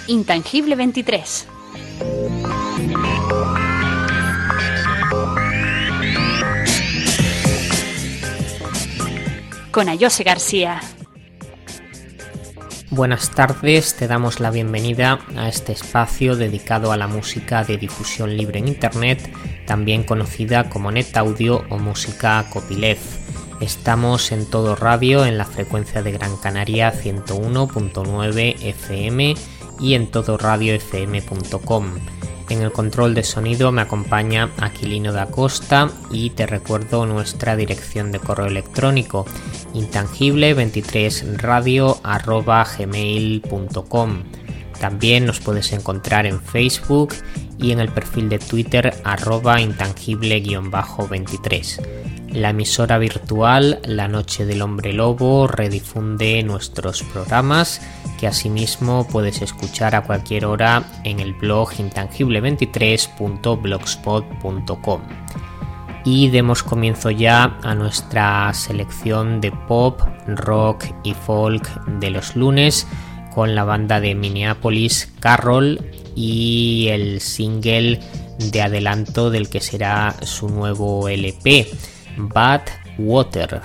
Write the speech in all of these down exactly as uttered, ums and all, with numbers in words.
Intangible veintitrés. Con Ayose García. Buenas tardes, te damos la bienvenida a este espacio dedicado a la música de difusión libre en Internet, también conocida como NetAudio o música copyleft. Estamos en Todo Radio en la frecuencia de Gran Canaria ciento uno punto nueve F M y en todo radio f m punto com. En el control de sonido me acompaña Aquilino da Costa y te recuerdo nuestra dirección de correo electrónico intangible veintitrés radio arroba gmail punto com. También nos puedes encontrar en Facebook y en el perfil de Twitter arroba intangible veintitrés. La emisora virtual La Noche del Hombre Lobo redifunde nuestros programas, que asimismo puedes escuchar a cualquier hora en el blog intangible veintitrés punto blogspot punto com. Y demos comienzo ya a nuestra selección de pop, rock y folk de los lunes con la banda de Minneapolis Carroll y el single de adelanto del que será su nuevo L P, Bad Water.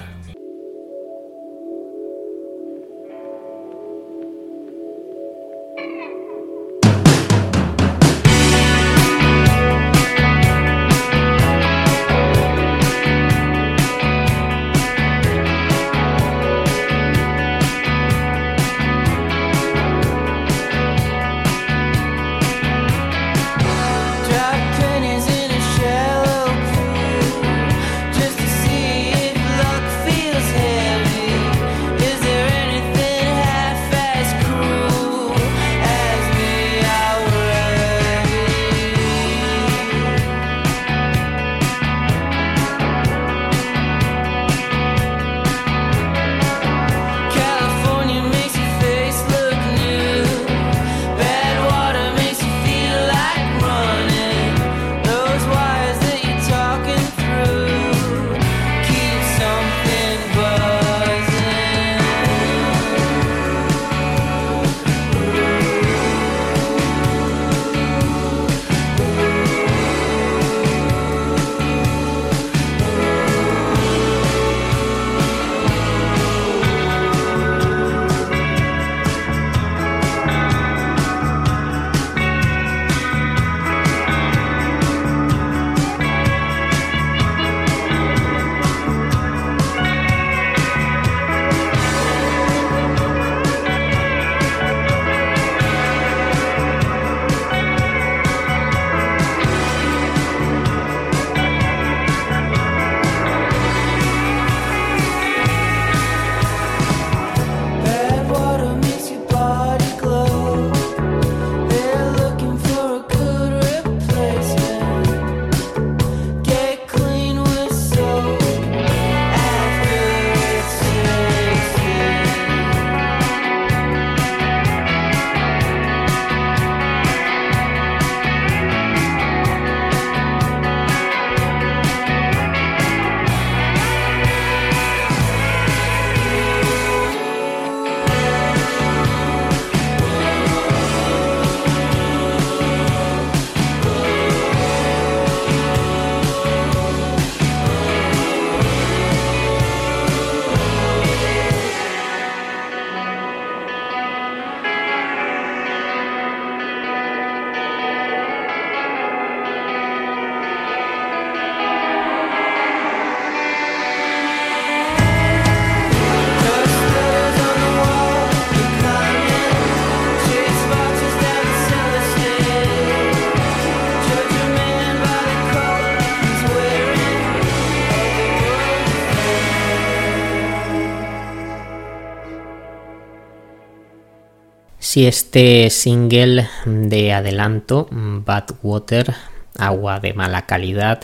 Si este single de adelanto, Bad Water, agua de mala calidad,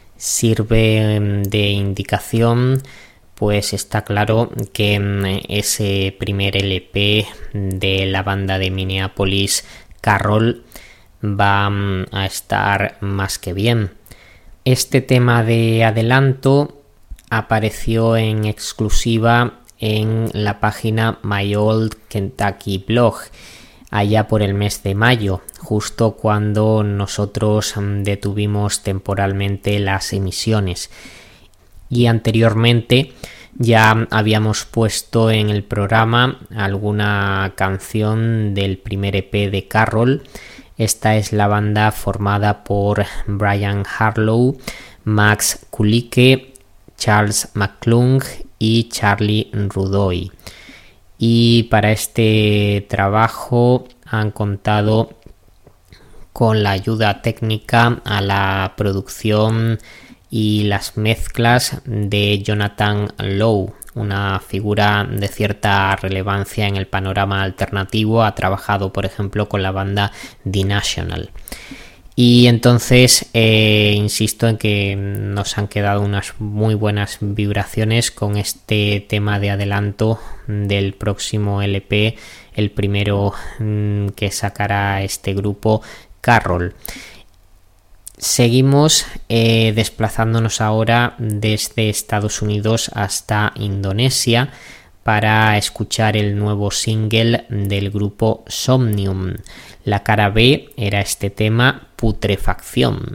sirve de indicación, pues está claro que ese primer L P de la banda de Minneapolis Carroll va a estar más que bien. Este tema de adelanto apareció en exclusiva en la página My Old Kentucky Blog. allá por el mes de mayo, justo cuando nosotros detuvimos temporalmente las emisiones. Y anteriormente ya habíamos puesto en el programa alguna canción del primer E P de Carroll. Esta es la banda formada por Brian Harlow, Max Kulicke, Charles McClung y Charlie Rudoy. Y para este trabajo han contado con la ayuda técnica a la producción y las mezclas de Jonathan Lowe, una figura de cierta relevancia en el panorama alternativo. Ha trabajado, por ejemplo, con la banda The National. Y entonces eh, insisto en que nos han quedado unas muy buenas vibraciones con este tema de adelanto del próximo L P, el primero mmm, que sacará este grupo, Carroll. Seguimos eh, desplazándonos ahora desde Estados Unidos hasta Indonesia para escuchar el nuevo single del grupo Somnium. La cara B era este tema, Putrefacción.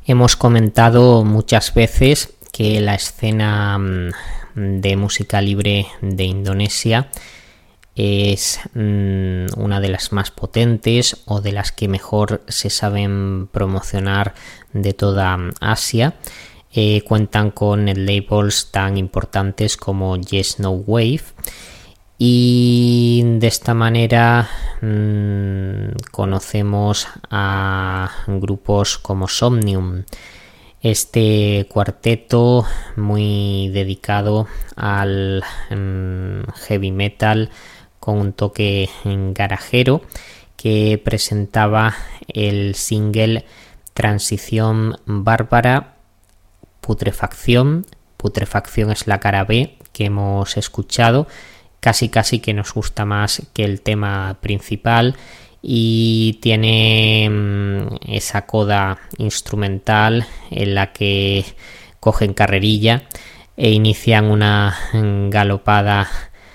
Hemos comentado muchas veces que la escena de música libre de Indonesia es mmm, una de las más potentes o de las que mejor se saben promocionar de toda Asia. Eh, cuentan con labels tan importantes como Yes No Wave, y de esta manera mmm, conocemos a grupos como Somnium, este cuarteto muy dedicado al mmm, heavy metal con un toque garajero, que presentaba el single Transición Bárbara, Putrefacción. Putrefacción es la cara B que hemos escuchado, casi casi que nos gusta más que el tema principal, y tiene mmm, esa coda instrumental en la que cogen carrerilla e inician una galopada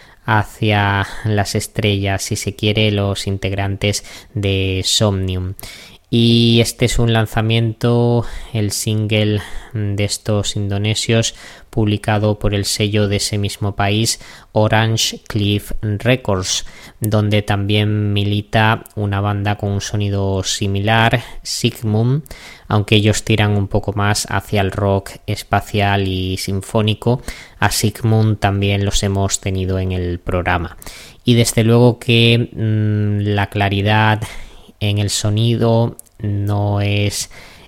hacia las estrellas, si se quiere, los integrantes de Somnium. Y este es un lanzamiento, el single de estos indonesios, publicado por el sello de ese mismo país, Orange Cliff Records, donde también milita una banda con un sonido similar, Sigmund, aunque ellos tiran un poco más hacia el rock espacial y sinfónico. A Sigmund también los hemos tenido en el programa. Y desde luego que mmm, la claridad en el sonido no es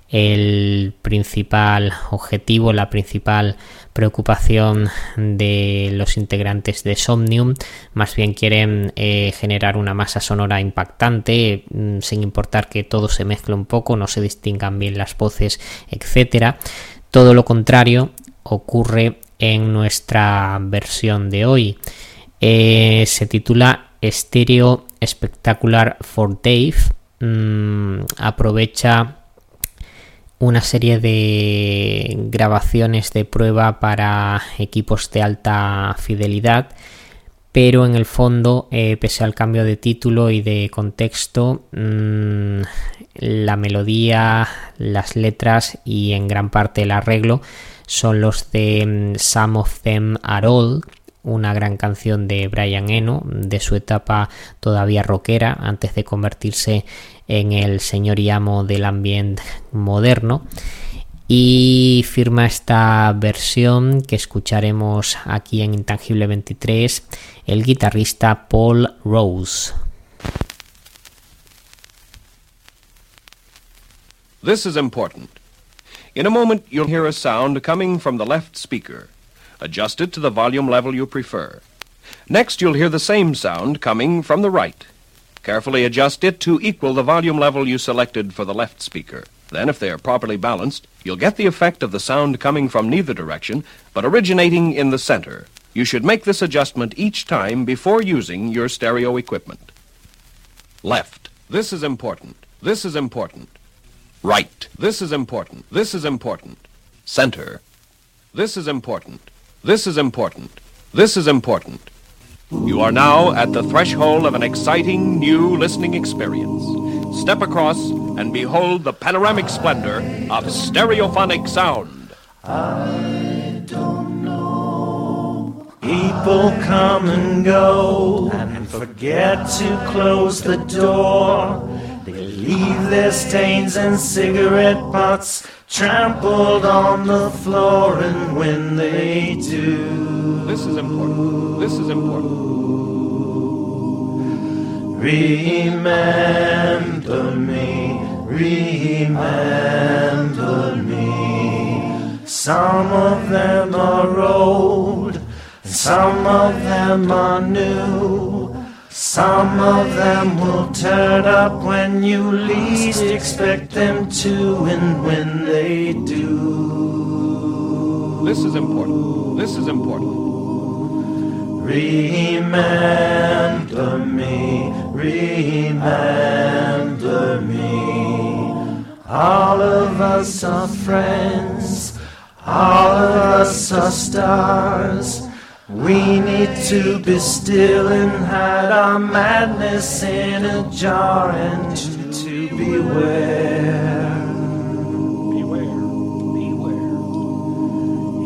el principal objetivo, la principal preocupación de los integrantes de Somnium. Más bien quieren eh, generar una masa sonora impactante, mmm, sin importar que todo se mezcle un poco, no se distingan bien las voces, etcétera. Todo lo contrario ocurre en nuestra versión de hoy. Eh, se titula Stereo Spectacular for Dave. Mm, aprovecha una serie de grabaciones de prueba para equipos de alta fidelidad, pero en el fondo, eh, pese al cambio de título y de contexto, mmm, la melodía, las letras y en gran parte el arreglo son los de um, Some of Them Are All, una gran canción de Brian Eno, de su etapa todavía rockera, antes de convertirse en el señor y amo del ambient moderno. Y firma esta versión que escucharemos aquí en Intangible veintitrés el guitarrista Paul Rose. This is important. In a moment you'll hear a sound coming from the left speaker. Adjust it to the volume level you prefer. Next, you'll hear the same sound coming from the right. Carefully adjust it to equal the volume level you selected for the left speaker. Then, if they are properly balanced, you'll get the effect of the sound coming from neither direction, but originating in the center. You should make this adjustment each time before using your stereo equipment. Left. This is important. This is important. Right. This is important. This is important. Center. This is important. This is important. This is important. You are now at the threshold of an exciting new listening experience. Step across and behold the panoramic splendor of stereophonic sound. I don't know. People come and go and forget to close the door. They leave their stains and cigarette butts trampled on the floor, and when they do, This is important. This is important. remember me, remember me. Some of them are old, and some of them are new. Some of them will turn up when you least expect them to, and when they do, This is important. This is important. remember me, remember me. All of us are friends, all of us are stars. We need to be still and hide our madness in a jar, and to, to beware. Beware.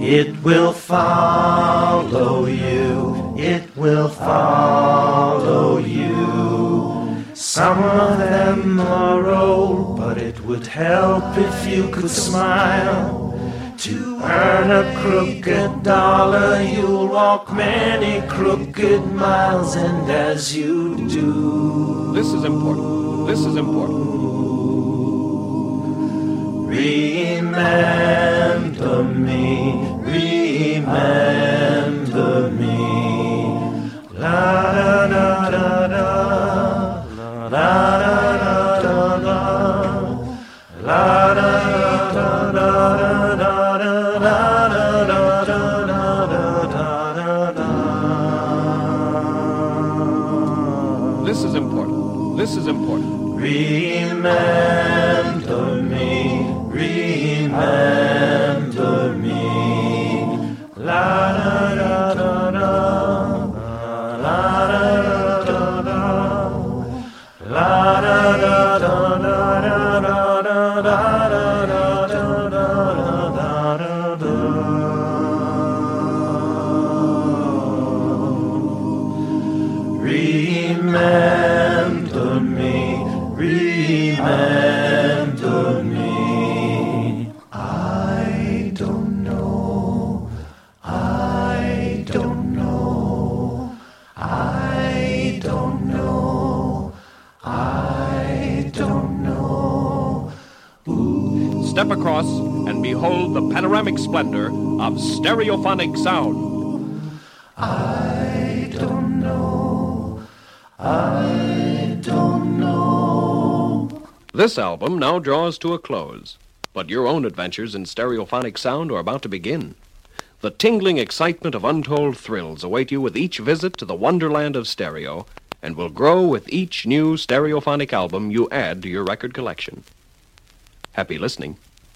It will follow you, it will follow you. Some of them are old, but it would help if you could smile. To earn a crooked dollar, you'll walk many crooked miles, and as you do, This is important. This is important. remember me, remember me. La da da da da, la da da da da, la da da da da. This is important. This is important. Remember me, remember me. La da da da da, la da da da da, la da da da da da da da da. Remember me, remember me. I don't know, I don't know, I don't know, I don't know. Step across and behold the panoramic splendor of stereophonic sound. I don't know, I don't know. This album now draws to a close, but your own adventures in stereophonic sound are about to begin. The tingling excitement of untold thrills await you with each visit to the wonderland of stereo, and will grow with each new stereophonic album you add to your record collection. Happy listening.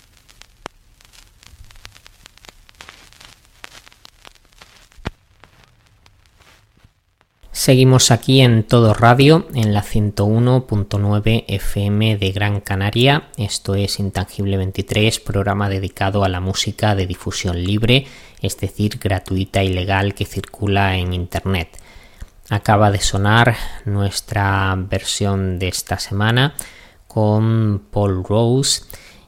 Seguimos aquí en Todo Radio, en la ciento uno punto nueve F M de Gran Canaria. Esto es Intangible veintitrés, programa dedicado a la música de difusión libre, es decir, gratuita y legal, que circula en Internet. Acaba de sonar nuestra versión de esta semana con Paul Rose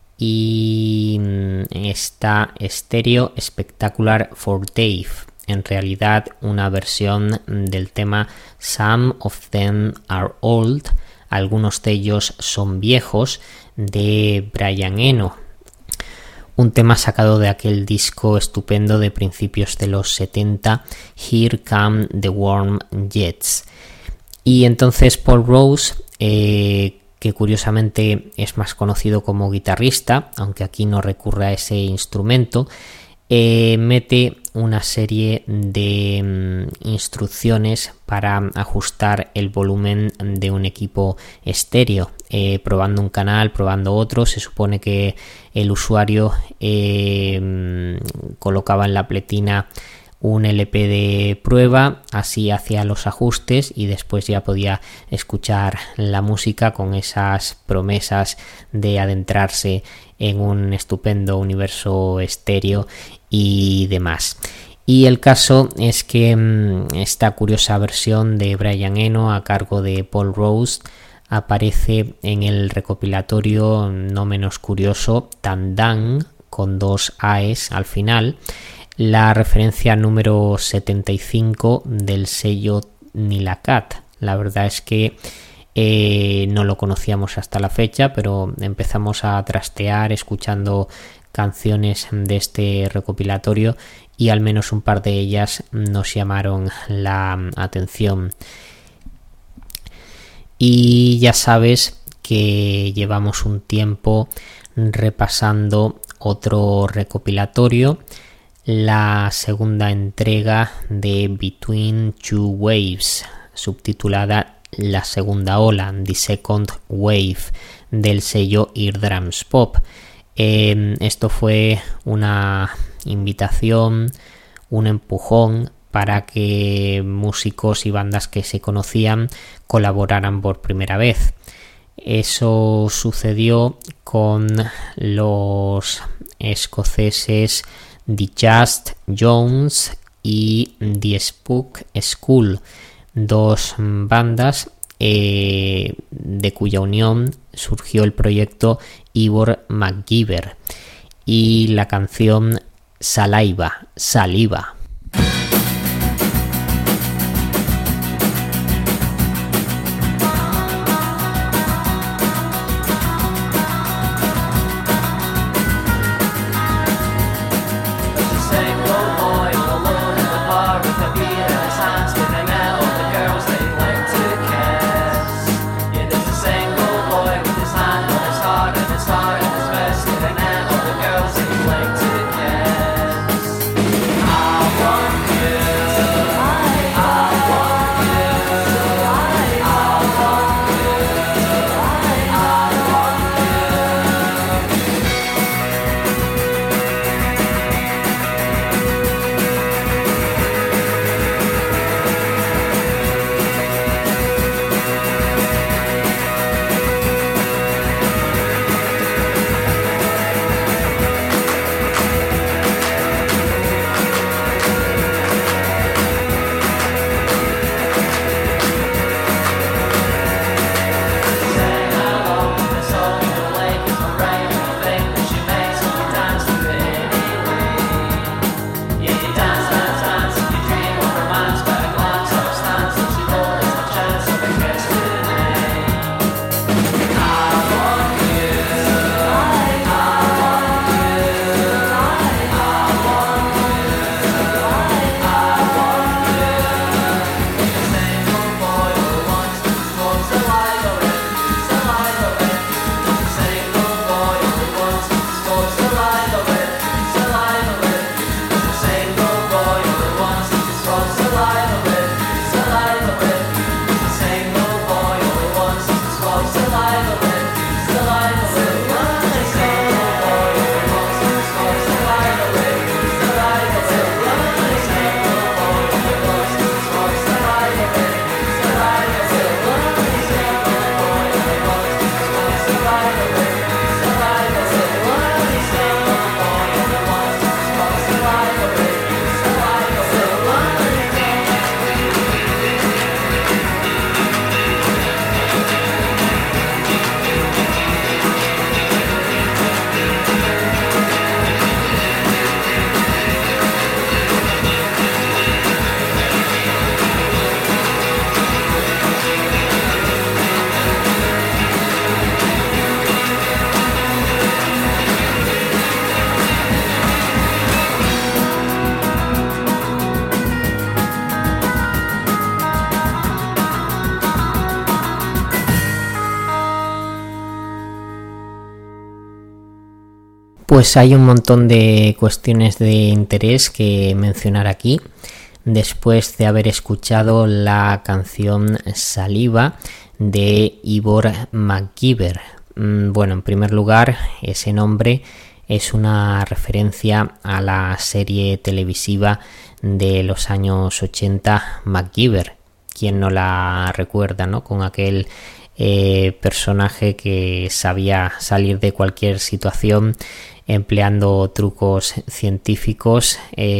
y esta Stereo Spectacular for Dave. En realidad una versión del tema Some of Them Are Old, algunos de ellos son viejos, de Brian Eno, un tema sacado de aquel disco estupendo de principios de los setenta, Here Come the Warm Jets. Y entonces Paul Rose, eh, que curiosamente es más conocido como guitarrista, aunque aquí no recurre a ese instrumento, Eh, mete una serie de mm, instrucciones para ajustar el volumen de un equipo estéreo, eh, probando un canal, probando otro. Se supone que el usuario eh, mm, colocaba en la pletina un L P de prueba, así hacía los ajustes y después ya podía escuchar la música con esas promesas de adentrarse en un estupendo universo estéreo y demás. Y el caso es que mmm, esta curiosa versión de Brian Eno a cargo de Paul Rose aparece en el recopilatorio no menos curioso Tandan, con dos A's al final, la referencia número setenta y cinco del sello Nilacat. La verdad es que eh, no lo conocíamos hasta la fecha, pero empezamos a trastear escuchando canciones de este recopilatorio y al menos un par de ellas nos llamaron la atención. Y ya sabes que llevamos un tiempo repasando otro recopilatorio, la segunda entrega de Between Two Waves, subtitulada La Segunda Ola, The Second Wave, del sello Eardrums Pop. Eh, esto fue una invitación, un empujón para que músicos y bandas que se conocían colaboraran por primera vez. Eso sucedió con los escoceses The Just Jones y The Spook School, dos bandas eh, de cuya unión surgió el proyecto Ivor MacGyver, y la canción Saliva, Saliva. Pues hay un montón de cuestiones de interés que mencionar aquí. Después de haber escuchado la canción Saliva de Ivor MacGyver. Bueno, en primer lugar, ese nombre es una referencia a la serie televisiva de los años ochenta, MacGyver. ¿Quién no la recuerda, no? Con aquel eh, personaje que sabía salir de cualquier situación empleando trucos científicos,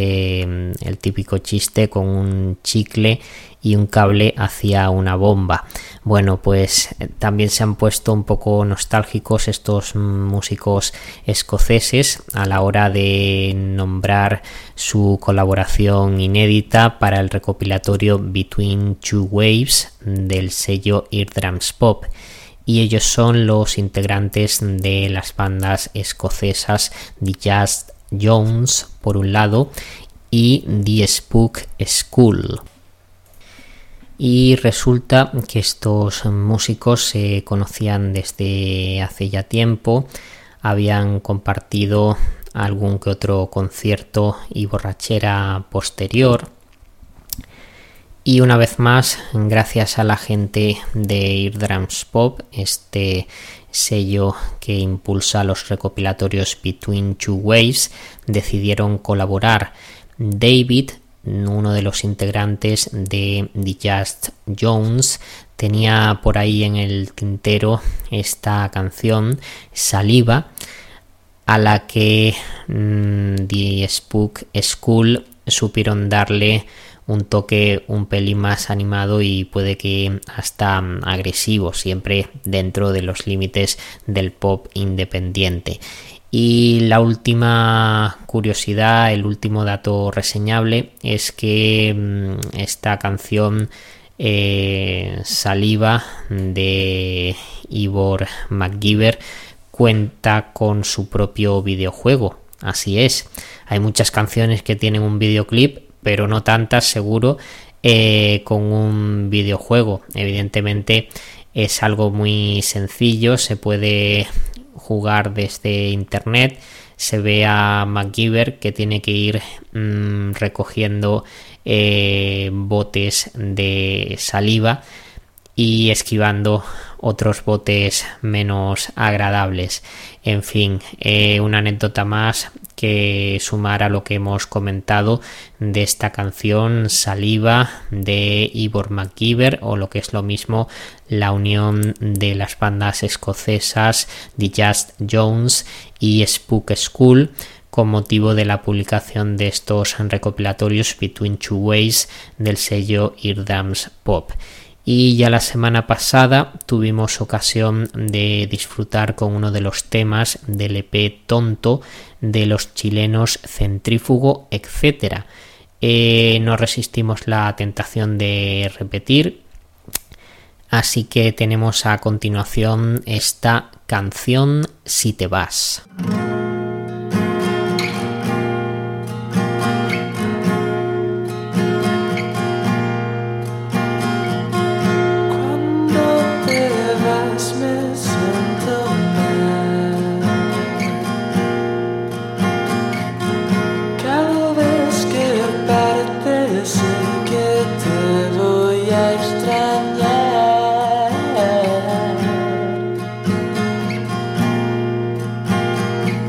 eh, el típico chiste con un chicle y un cable hacia una bomba. Bueno, pues también se han puesto un poco nostálgicos estos músicos escoceses a la hora de nombrar su colaboración inédita para el recopilatorio Between Two Waves del sello Eardrums Pop. Y ellos son los integrantes de las bandas escocesas The Just Jones por un lado y The Spook School. Y resulta que estos músicos se conocían desde hace ya tiempo, habían compartido algún que otro concierto y borrachera posterior. Y una vez más, gracias a la gente de Eardrums Pop, este sello que impulsa los recopilatorios Between Two Waves, decidieron colaborar. David, uno de los integrantes de The Just Jones, tenía por ahí en el tintero esta canción, Saliva, a la que mmm, The Spook School supieron darle un toque un pelín más animado y puede que hasta agresivo, siempre dentro de los límites del pop independiente. Y la última curiosidad, el último dato reseñable es que mmm, esta canción eh, Saliva de Eivor McGiver cuenta con su propio videojuego. Así es, hay muchas canciones que tienen un videoclip, pero no tantas, seguro, eh, con un videojuego. Evidentemente es algo muy sencillo, se puede jugar desde internet. Se ve a MacGyver que tiene que ir mmm, recogiendo eh, botes de saliva y esquivando otros botes menos agradables. En fin, eh, una anécdota más que sumar a lo que hemos comentado de esta canción Saliva de Eivor McGiver, o lo que es lo mismo, la unión de las bandas escocesas The Just Jones y Spook School con motivo de la publicación de estos recopilatorios Between Two Ways del sello Eardrums Pop. Y ya la semana pasada tuvimos ocasión de disfrutar con uno de los temas del E P Tonto de los chilenos Centrífugo, etcétera. Eh, no resistimos la tentación de repetir, así que tenemos a continuación esta canción Si te vas. extrañar.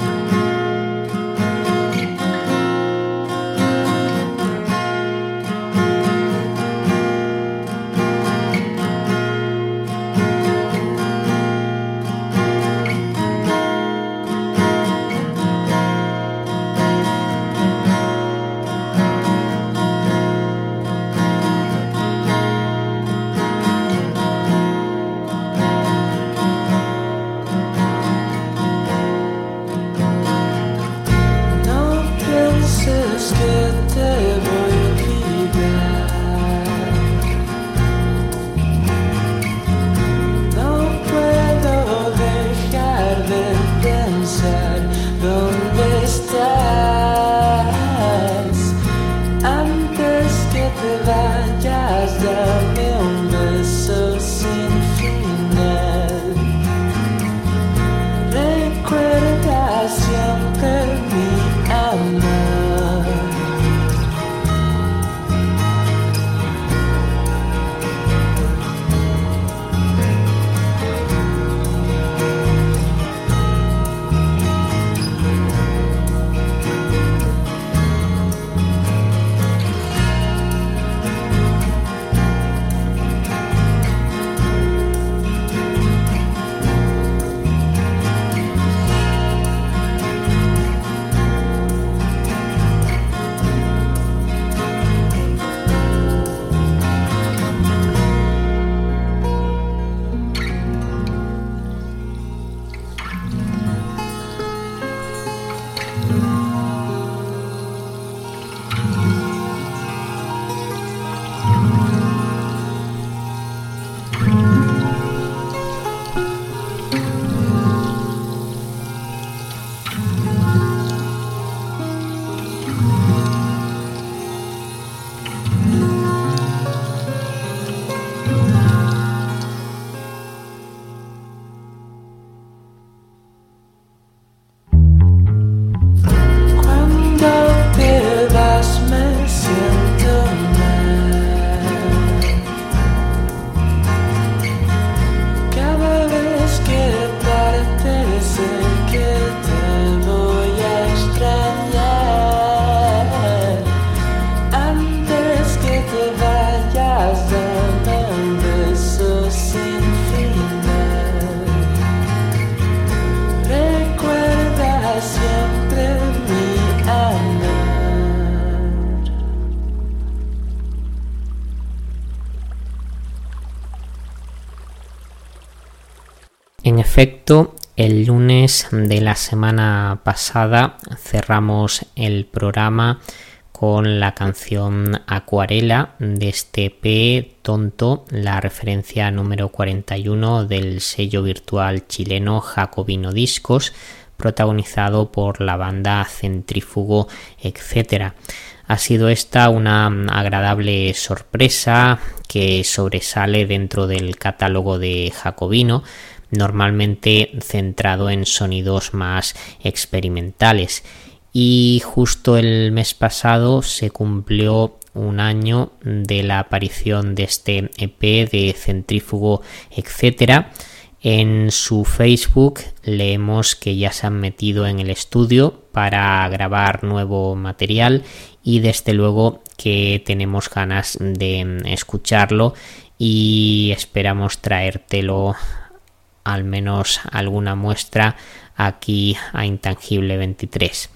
En efecto, el lunes de la semana pasada cerramos el programa con la canción Acuarela de este E P Tonto, la referencia número cuarenta y uno del sello virtual chileno Jacobino Discos, protagonizado por la banda Centrífugo, etcétera. Ha sido esta una agradable sorpresa que sobresale dentro del catálogo de Jacobino, normalmente centrado en sonidos más experimentales. Y justo el mes pasado se cumplió un año de la aparición de este E P de Centrífugo, etcétera. En su Facebook leemos que ya se han metido en el estudio para grabar nuevo material y desde luego que tenemos ganas de escucharlo y esperamos traértelo al menos alguna muestra aquí a Intangible veintitrés.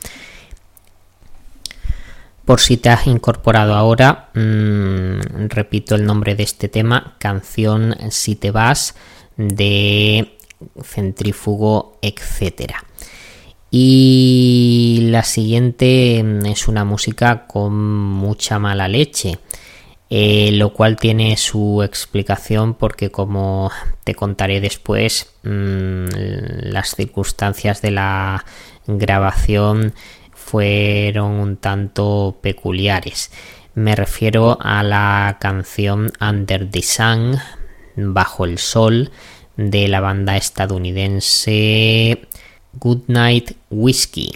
Por si te has incorporado ahora, mmm, repito el nombre de este tema, canción Si te vas, de Centrífugo, etcétera. Y la siguiente es una música con mucha mala leche, eh, lo cual tiene su explicación porque, como te contaré después, mmm, las circunstancias de la grabación fueron un tanto peculiares. Me refiero a la canción Under the Sun, Bajo el Sol, de la banda estadounidense Goodnight Whiskey.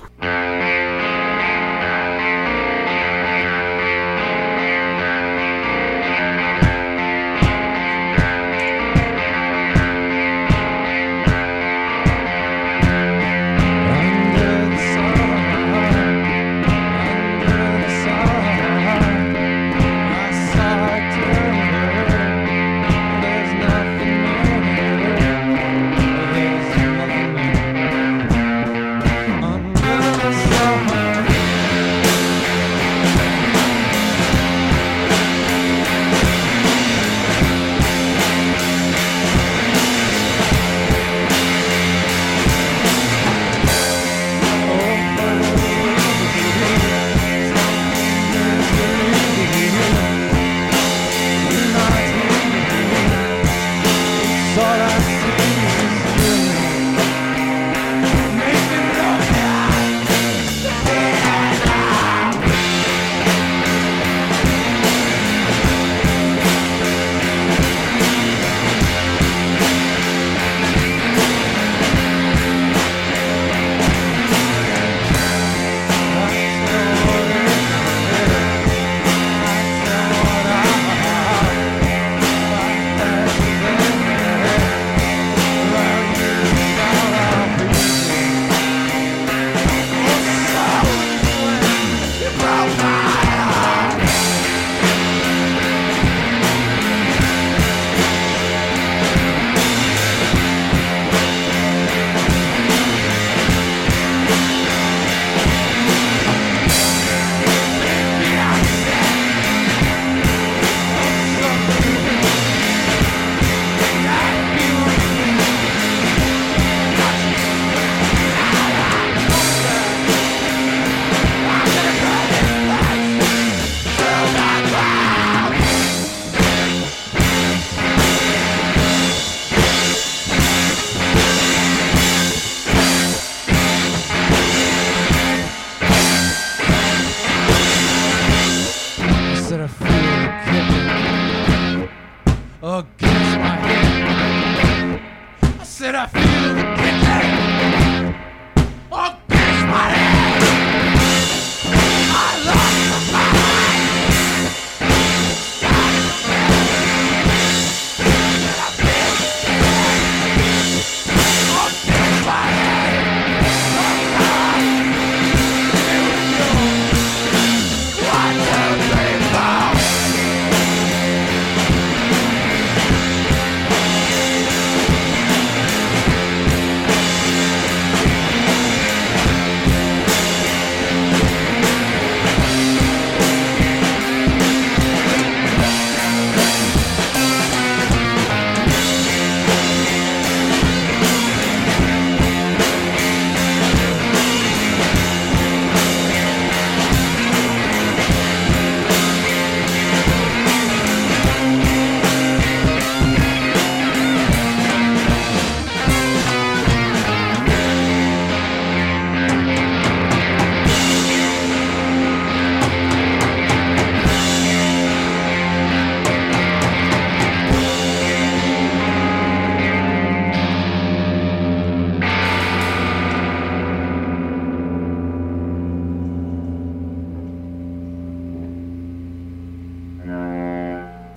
Under the sun.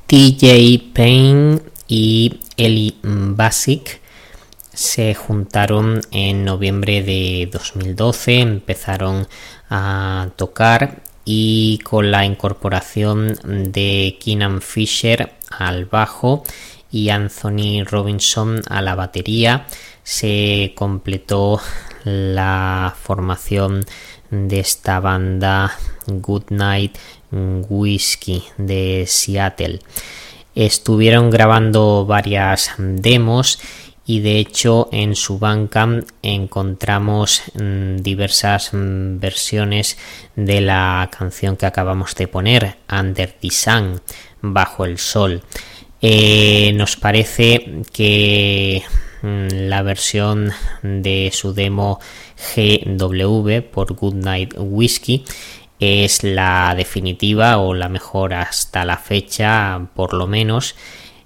T J Payne y Eli Basic se juntaron en noviembre de dos mil doce, empezaron a tocar y con la incorporación de Keenan Fisher al bajo y Anthony Robinson a la batería se completó la formación de esta banda Goodnight Whiskey de Seattle. Estuvieron grabando varias demos y de hecho en su Bandcamp encontramos mmm, diversas mmm, versiones de la canción que acabamos de poner, Under the Sun, Bajo el Sol. Eh, nos parece que mmm, la versión de su demo G W por Goodnight Whiskey es la definitiva o la mejor hasta la fecha, por lo menos.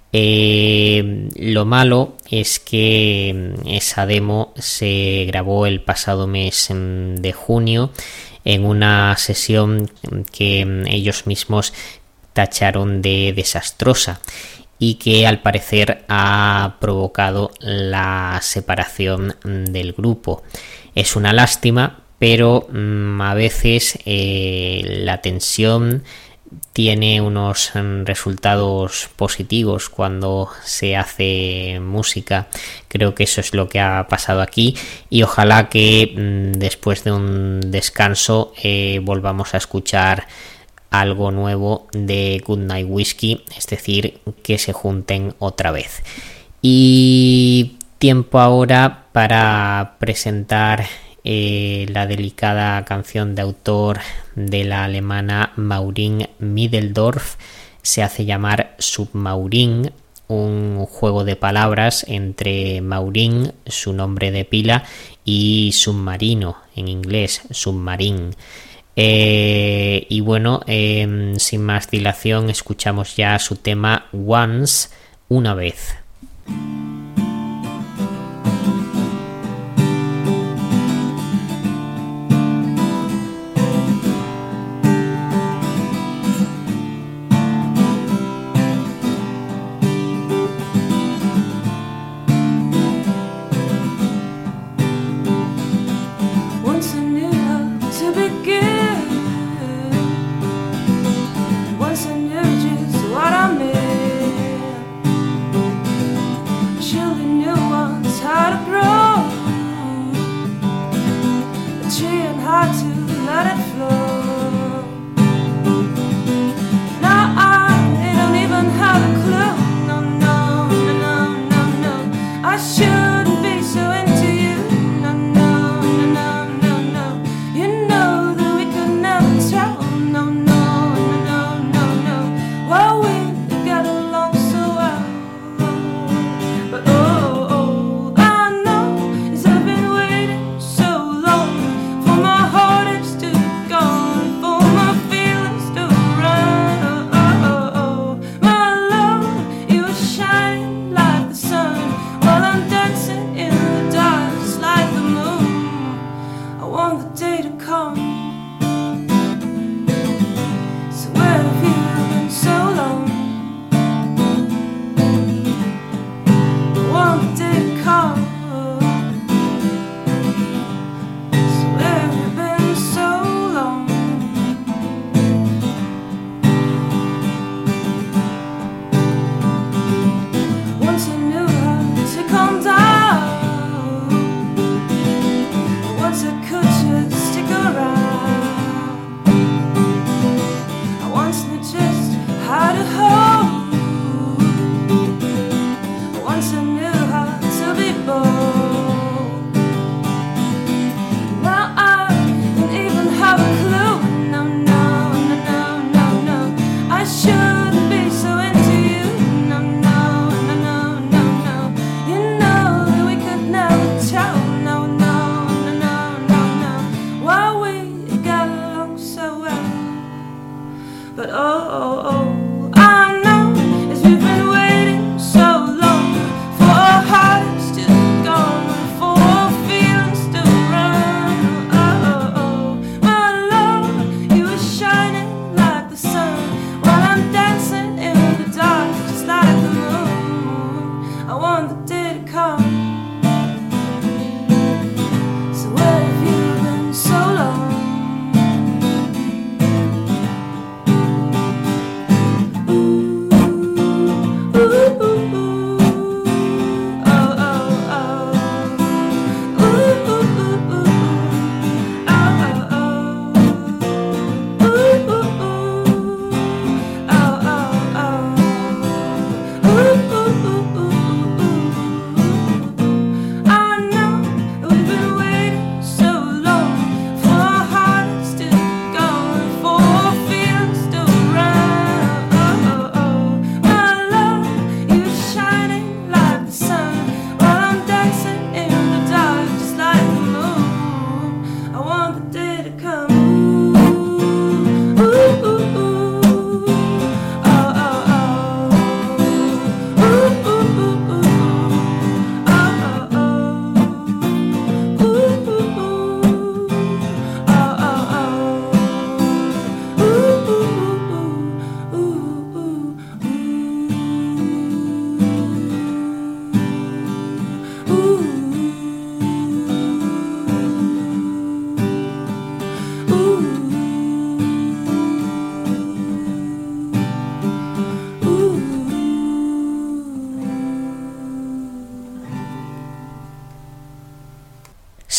Eh, lo malo es que esa demo se grabó el pasado mes de junio en una sesión que ellos mismos tacharon de desastrosa y que al parecer ha provocado la separación del grupo. Es una lástima, pero mmm, a veces eh, la tensión tiene unos resultados positivos cuando se hace música. Creo que eso es lo que ha pasado aquí y ojalá que mmm, después de un descanso eh, volvamos a escuchar algo nuevo de Goodnight Whiskey, es decir, que se junten otra vez. Y tiempo ahora para presentar Eh, la delicada canción de autor de la alemana Maureen Middeldorf. Se hace llamar Submarine, un juego de palabras entre Maureen, su nombre de pila, y submarino, en inglés, submarine. Eh, y bueno, eh, sin más dilación, escuchamos ya su tema Once, una vez.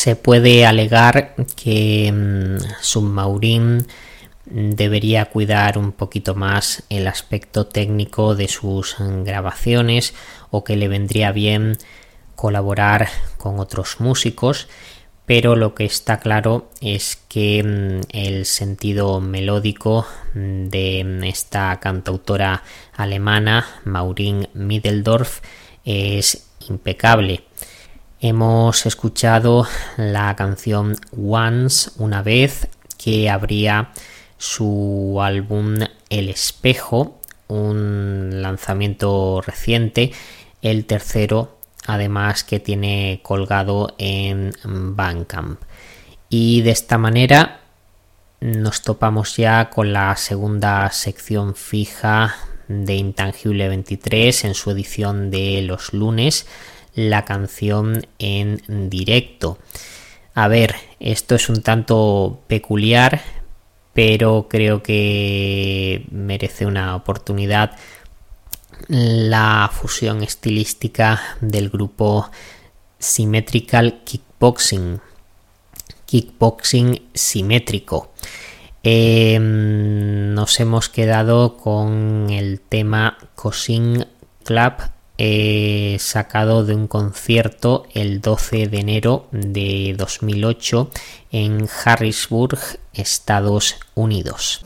Se puede alegar que mmm, Submarine debería cuidar un poquito más el aspecto técnico de sus grabaciones, o que le vendría bien colaborar con otros músicos, pero lo que está claro es que mmm, el sentido melódico de esta cantautora alemana, Maureen Middeldorf, es impecable. Hemos escuchado la canción Once, una vez, que abría su álbum El Espejo, un lanzamiento reciente, el tercero además que tiene colgado en Bandcamp. Y de esta manera nos topamos ya con la segunda sección fija de Intangible veintitrés en su edición de los lunes, la canción en directo. A ver, esto es un tanto peculiar, pero creo que merece una oportunidad la fusión estilística del grupo Symmetrical Kickboxing, kickboxing simétrico. Eh, nos hemos quedado con el tema Cousin Club, eh, sacado de un concierto el doce de enero de dos mil ocho en Harrisburg, Estados Unidos.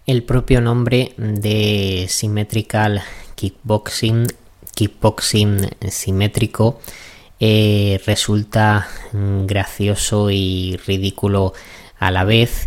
El propio nombre de Symmetrical Kickboxing, kickboxing simétrico, eh, resulta gracioso y ridículo a la vez,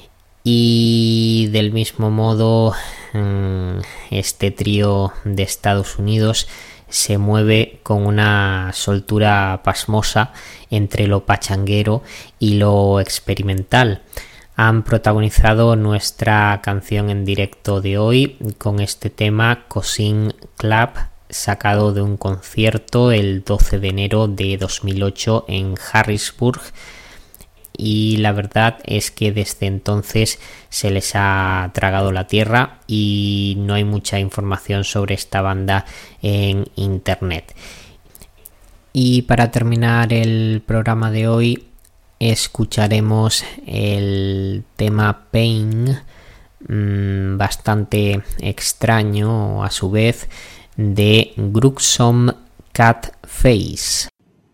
y del mismo modo este trío de Estados Unidos se mueve con una soltura pasmosa entre lo pachanguero y lo experimental. Han protagonizado nuestra canción en directo de hoy con este tema Cousin Club, sacado de un concierto el doce de enero de dos mil ocho en Harrisburg, y la verdad es que desde entonces se les ha tragado la tierra y no hay mucha información sobre esta banda en internet. Y para terminar el programa de hoy escucharemos el tema Pain, mmm, bastante extraño a su vez, de Gruesome Cat Face.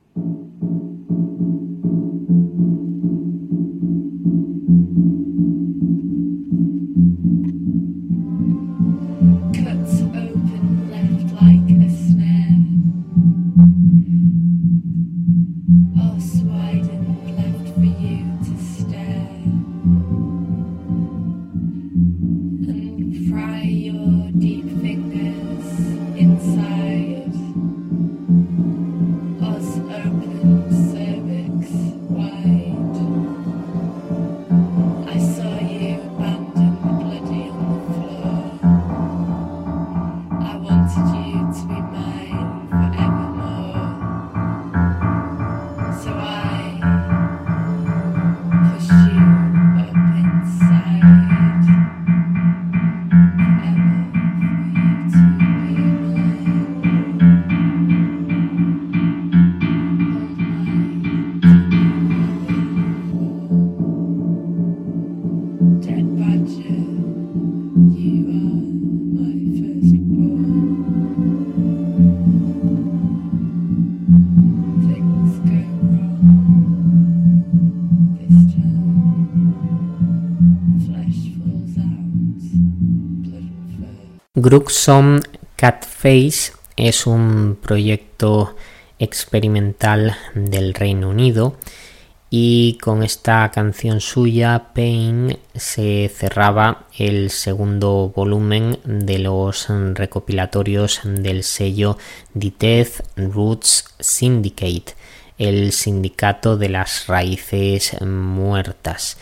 Gruesome Cat Face es un proyecto experimental del Reino Unido y con esta canción suya, Pain, se cerraba el segundo volumen de los recopilatorios del sello The Death Roots Syndicate, el sindicato de las raíces muertas.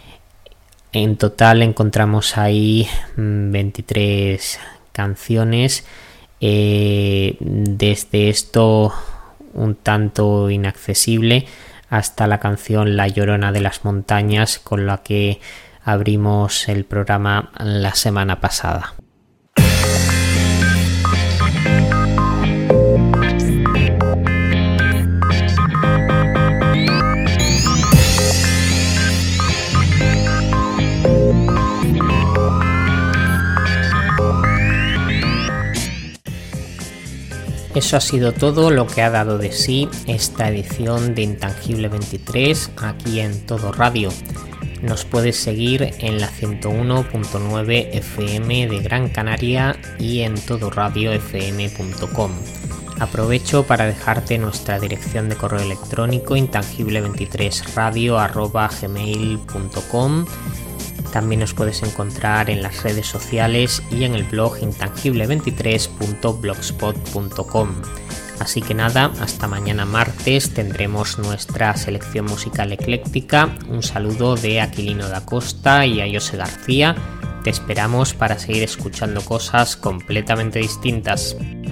En total encontramos ahí veintitrés canciones, eh, desde esto un tanto inaccesible hasta la canción La Llorona de las Montañas, con la que abrimos el programa la semana pasada. Eso ha sido todo lo que ha dado de sí esta edición de Intangible veintitrés aquí en Todo Radio. Nos puedes seguir en la ciento uno punto nueve F M de Gran Canaria y en todo radio f m punto com. Aprovecho para dejarte nuestra dirección de correo electrónico intangible veintitrés radio arroba gmail punto com. También nos puedes encontrar en las redes sociales y en el blog intangible veintitrés punto blogspot punto com. Así que nada, hasta mañana martes tendremos nuestra selección musical ecléctica. Un saludo de Aquilino da Costa y a José García. Te esperamos para seguir escuchando cosas completamente distintas.